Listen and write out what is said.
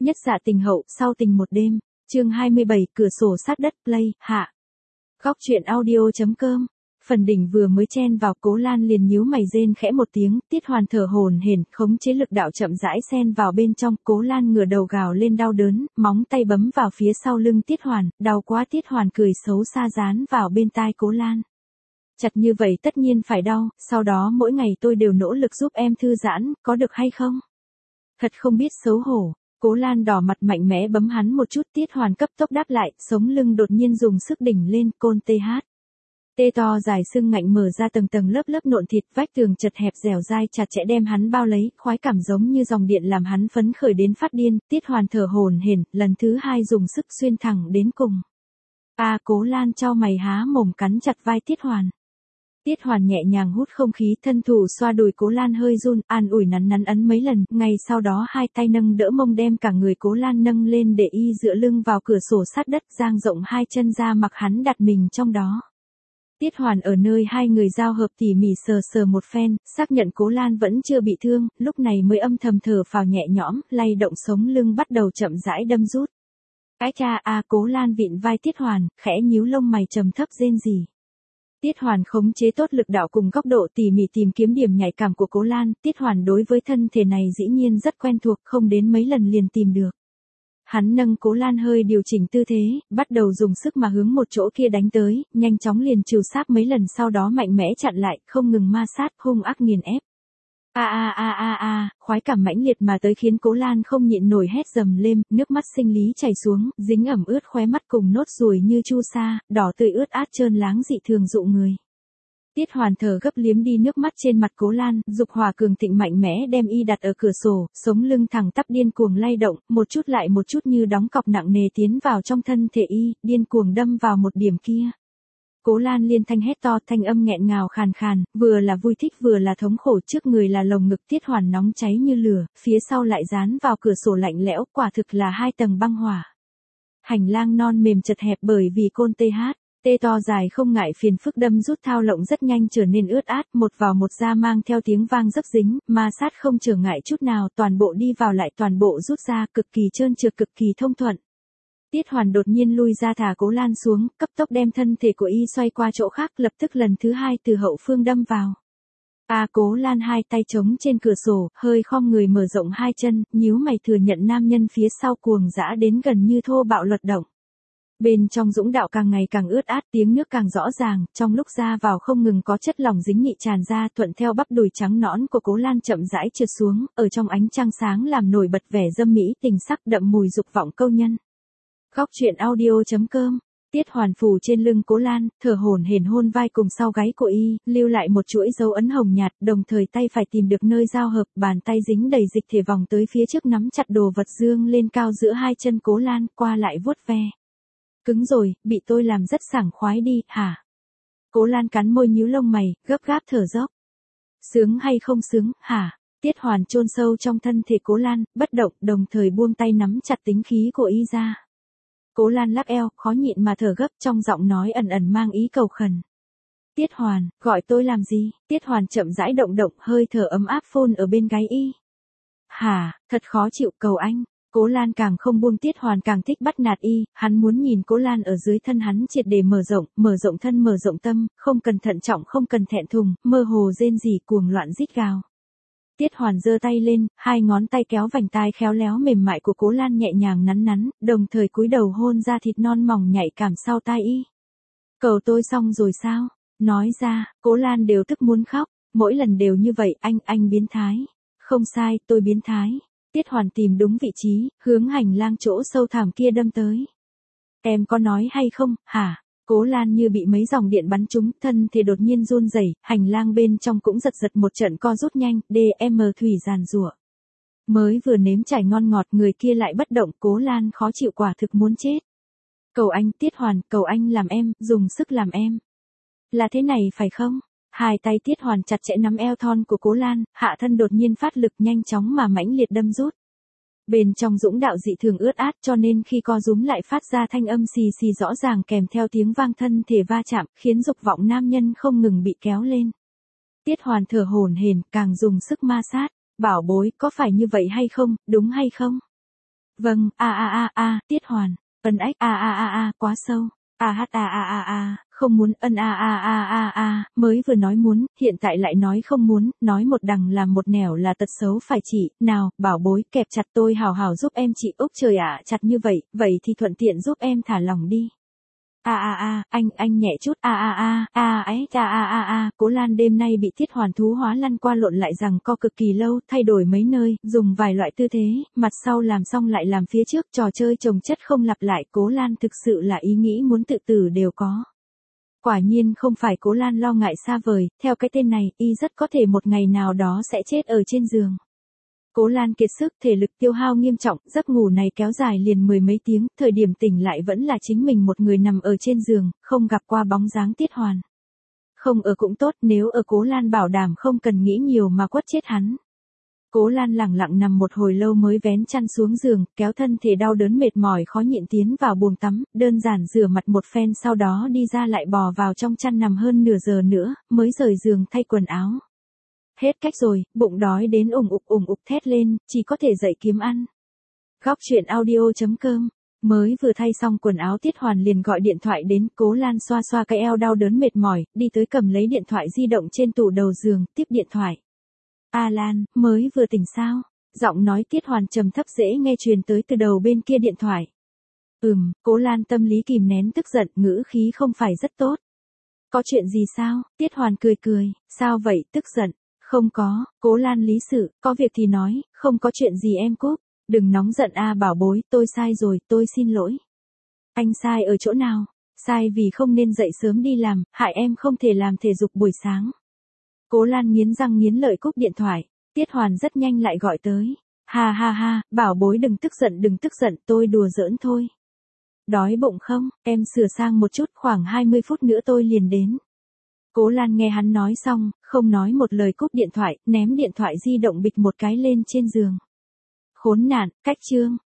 Nhất dạ tình hậu, sau tình một đêm. Chương 27, cửa sổ sát đất play, hạ. Góc truyện audio.com. Phần đỉnh vừa mới chen vào, Cố Lan liền nhíu mày rên khẽ một tiếng, Tiết Hoàn thở hổn hển, khống chế lực đạo chậm rãi xen vào bên trong, Cố Lan ngửa đầu gào lên đau đớn, móng tay bấm vào phía sau lưng Tiết Hoàn, đau quá. Tiết Hoàn cười xấu xa dán vào bên tai Cố Lan. Chặt như vậy tất nhiên phải đau, sau đó mỗi ngày tôi đều nỗ lực giúp em thư giãn, có được hay không? Thật không biết xấu hổ. Cố Lan đỏ mặt mạnh mẽ bấm hắn một chút. Tiết Hoàn cấp tốc đáp lại, sống lưng đột nhiên dùng sức đỉnh lên, côn TH. Tê to dài xương ngạnh mở ra tầng tầng lớp lớp nộn thịt, vách tường chật hẹp dẻo dai chặt chẽ đem hắn bao lấy, khoái cảm giống như dòng điện làm hắn phấn khởi đến phát điên. Tiết Hoàn thở hổn hển, lần thứ hai dùng sức xuyên thẳng đến cùng. Cố Lan chau mày há mồm cắn chặt vai Tiết Hoàn. Tiết Hoàn nhẹ nhàng hút không khí, thân thủ xoa đùi Cố Lan hơi run, an ủi nắn nắn ấn mấy lần, ngay sau đó hai tay nâng đỡ mông đem cả người Cố Lan nâng lên để y dựa lưng vào cửa sổ sát đất, dang rộng hai chân ra mặc hắn đặt mình trong đó. Tiết Hoàn ở nơi hai người giao hợp tỉ mỉ sờ sờ một phen, xác nhận Cố Lan vẫn chưa bị thương, lúc này mới âm thầm thở phào nhẹ nhõm, lay động sống lưng bắt đầu chậm rãi đâm rút. Cái cha Cố Lan vịn vai Tiết Hoàn, khẽ nhíu lông mày trầm thấp rên rỉ. Tiết Hoàn khống chế tốt lực đạo cùng góc độ tỉ mỉ tìm kiếm điểm nhạy cảm của Cố Lan, Tiết Hoàn đối với thân thể này dĩ nhiên rất quen thuộc, không đến mấy lần liền tìm được. Hắn nâng Cố Lan hơi điều chỉnh tư thế, bắt đầu dùng sức mà hướng một chỗ kia đánh tới, nhanh chóng liền trừ sáp mấy lần sau đó mạnh mẽ chặn lại, không ngừng ma sát, hung ác nghiền ép. Khoái cảm mãnh liệt mà tới khiến Cố Lan không nhịn nổi hét dầm lên, nước mắt sinh lý chảy xuống, dính ẩm ướt khóe mắt cùng nốt ruồi như chu sa, đỏ tươi ướt át trơn láng dị thường dụ người. Tiết Hoàn thở gấp liếm đi nước mắt trên mặt Cố Lan, dục hỏa cường thịnh mạnh mẽ đem y đặt ở cửa sổ, sống lưng thẳng tắp điên cuồng lay động, một chút lại một chút như đóng cọc nặng nề tiến vào trong thân thể y, điên cuồng đâm vào một điểm kia. Cố Lan liên thanh hét to, thanh âm nghẹn ngào khàn khàn, vừa là vui thích vừa là thống khổ, trước người là lồng ngực Tiết Hoàn nóng cháy như lửa, phía sau lại dán vào cửa sổ lạnh lẽo, quả thực là hai tầng băng hỏa. Hành lang non mềm chật hẹp bởi vì côn TH. Tê to dài không ngại phiền phức đâm rút thao lộng rất nhanh trở nên ướt át, một vào một ra mang theo tiếng vang dấp dính, ma sát không trở ngại chút nào, toàn bộ đi vào lại toàn bộ rút ra, cực kỳ trơn trượt cực kỳ thông thuận. Tiết Hoàn đột nhiên lui ra thả Cố Lan xuống, cấp tốc đem thân thể của y xoay qua chỗ khác, lập tức lần thứ hai từ hậu phương đâm vào. Cố Lan hai tay chống trên cửa sổ, hơi khom người mở rộng hai chân, nhíu mày thừa nhận nam nhân phía sau cuồng dã đến gần như thô bạo luật động. Bên trong dũng đạo càng ngày càng ướt át, tiếng nước càng rõ ràng, trong lúc ra vào không ngừng có chất lỏng dính nhị tràn ra, thuận theo bắp đùi trắng nõn của Cố Lan chậm rãi trượt xuống, ở trong ánh trăng sáng làm nổi bật vẻ dâm mỹ tình sắc đậm mùi dục vọng câu nhân. Góc truyện audio.com. Tiết Hoàn phủ trên lưng Cố Lan, thở hổn hển hôn vai cùng sau gáy của y, lưu lại một chuỗi dấu ấn hồng nhạt, đồng thời tay phải tìm được nơi giao hợp, bàn tay dính đầy dịch thể vòng tới phía trước nắm chặt đồ vật dương lên cao giữa hai chân Cố Lan, qua lại vuốt ve. Cứng rồi, bị tôi làm rất sảng khoái đi, hả? Cố Lan cắn môi nhíu lông mày, gấp gáp thở dốc. Sướng hay không sướng, hả? Tiết Hoàn chôn sâu trong thân thể Cố Lan, bất động, đồng thời buông tay nắm chặt tính khí của y ra. Cố Lan lắc eo, khó nhịn mà thở gấp, trong giọng nói ẩn ẩn mang ý cầu khẩn. Tiết Hoàn, gọi tôi làm gì? Tiết Hoàn chậm rãi động động, hơi thở ấm áp phôn ở bên gáy y. Hả, thật khó chịu, cầu anh. Cố Lan càng không buông, Tiết Hoàn càng thích bắt nạt y, hắn muốn nhìn Cố Lan ở dưới thân hắn triệt để mở rộng thân mở rộng tâm, không cần thận trọng không cần thẹn thùng, mơ hồ rên rỉ cuồng loạn rít gào. Tiết Hoàn giơ tay lên, hai ngón tay kéo vành tai khéo léo mềm mại của Cố Lan nhẹ nhàng nắn nắn, đồng thời cúi đầu hôn ra thịt non mỏng nhạy cảm sau tai y. Cầu tôi xong rồi sao? Nói ra, Cố Lan đều tức muốn khóc, mỗi lần đều như vậy, anh biến thái. Không sai, tôi biến thái. Tiết Hoàn tìm đúng vị trí, hướng hành lang chỗ sâu thẳm kia đâm tới. Em có nói hay không, hả? Cố Lan như bị mấy dòng điện bắn trúng, thân thì đột nhiên run rẩy, hành lang bên trong cũng giật giật một trận co rút nhanh, DM thủy giàn giụa. Mới vừa nếm trải ngon ngọt người kia lại bất động, Cố Lan khó chịu quả thực muốn chết. Cầu anh Tiết Hoàn, cầu anh làm em, dùng sức làm em. Là thế này phải không? Hai tay Tiết Hoàn chặt chẽ nắm eo thon của Cố Lan, hạ thân đột nhiên phát lực nhanh chóng mà mãnh liệt đâm rút. Bên trong dũng đạo dị thường ướt át cho nên khi co rúm lại phát ra thanh âm xì xì rõ ràng kèm theo tiếng vang thân thể va chạm, khiến dục vọng nam nhân không ngừng bị kéo lên. Tiết Hoàn thở hổn hển, càng dùng sức ma sát. Bảo bối, có phải như vậy hay không, đúng hay không? Vâng, Tiết Hoàn. Ân ách quá sâu. Không muốn mới vừa nói muốn, hiện tại lại nói không muốn, nói một đằng làm một nẻo là tật xấu phải chỉ, nào, bảo bối, kẹp chặt tôi hào hào giúp em chị Úc trời ạ, chặt như vậy thì thuận tiện giúp em thả lỏng đi. Anh nhẹ chút, Cố Lan đêm nay bị Tiết Hoàn thú hóa lăn qua lộn lại rằng co cực kỳ lâu, thay đổi mấy nơi, dùng vài loại tư thế, mặt sau làm xong lại làm phía trước, trò chơi chồng chất không lặp lại, Cố Lan thực sự là ý nghĩ muốn tự tử đều có. Quả nhiên không phải Cố Lan lo ngại xa vời, theo cái tên này, y rất có thể một ngày nào đó sẽ chết ở trên giường. Cố Lan kiệt sức, thể lực tiêu hao nghiêm trọng, giấc ngủ này kéo dài liền mười mấy tiếng, thời điểm tỉnh lại vẫn là chính mình một người nằm ở trên giường, không gặp qua bóng dáng Tiết Hoàn. Không ở cũng tốt, nếu ở Cố Lan bảo đảm không cần nghĩ nhiều mà quất chết hắn. Cố Lan lẳng lặng nằm một hồi lâu mới vén chăn xuống giường, kéo thân thể đau đớn mệt mỏi khó nhịn tiến vào buồng tắm, đơn giản rửa mặt một phen sau đó đi ra lại bò vào trong chăn nằm hơn nửa giờ nữa, mới rời giường thay quần áo. Hết cách rồi, bụng đói đến ủng ục thét lên, chỉ có thể dậy kiếm ăn. Góc truyện audio.com. Mới vừa thay xong quần áo Tiết Hoàn liền gọi điện thoại đến, Cố Lan xoa xoa cái eo đau đớn mệt mỏi, đi tới cầm lấy điện thoại di động trên tủ đầu giường, tiếp điện thoại. Lan, mới vừa tỉnh sao? Giọng nói Tiết Hoàn trầm thấp dễ nghe truyền tới từ đầu bên kia điện thoại. Cố Lan tâm lý kìm nén tức giận, ngữ khí không phải rất tốt. Có chuyện gì sao? Tiết Hoàn cười, sao vậy, tức giận? Không có, Cố Lan lý sự, có việc thì nói, không có chuyện gì em Cúc. Đừng nóng giận bảo bối, tôi sai rồi, tôi xin lỗi. Anh sai ở chỗ nào? Sai vì không nên dậy sớm đi làm, hại em không thể làm thể dục buổi sáng. Cố Lan nghiến răng nghiến lợi cúp điện thoại, Tiết Hoàn rất nhanh lại gọi tới. Ha, bảo bối đừng tức giận, tôi đùa giỡn thôi. Đói bụng không, em sửa sang một chút, khoảng 20 phút nữa tôi liền đến. Cố Lan nghe hắn nói xong, không nói một lời cúp điện thoại, ném điện thoại di động bịch một cái lên trên giường. Khốn nạn, cách chương.